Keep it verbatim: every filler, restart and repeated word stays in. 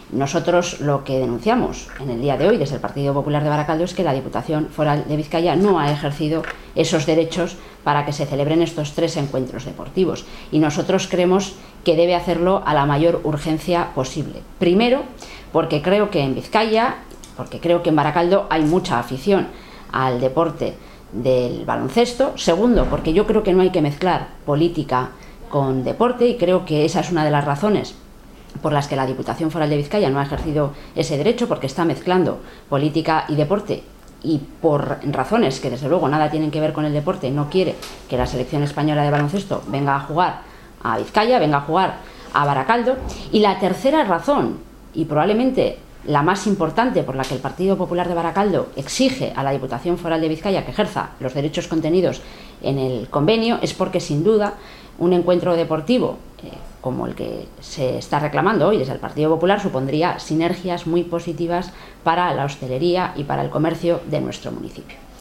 Nosotros lo que denunciamos en el día de hoy desde el Partido Popular de Baracaldo es que la Diputación Foral de Vizcaya no ha ejercido esos derechos para que se celebren estos tres encuentros deportivos, y nosotros creemos que debe hacerlo a la mayor urgencia posible. Primero, porque creo que en Vizcaya, porque creo que en Baracaldo hay mucha afición al deporte del baloncesto. Segundo, porque yo creo que no hay que mezclar política con deporte, y creo que esa es una de las razones por las que la Diputación Foral de Vizcaya no ha ejercido ese derecho, porque está mezclando política y deporte, y por razones que desde luego nada tienen que ver con el deporte no quiere que la selección española de baloncesto venga a jugar a Vizcaya, venga a jugar a Baracaldo. Y la tercera razón, y probablemente la más importante, por la que el Partido Popular de Baracaldo exige a la Diputación Foral de Vizcaya que ejerza los derechos contenidos en el convenio, es porque sin duda un encuentro deportivo eh, como el que se está reclamando hoy desde el Partido Popular supondría sinergias muy positivas para la hostelería y para el comercio de nuestro municipio.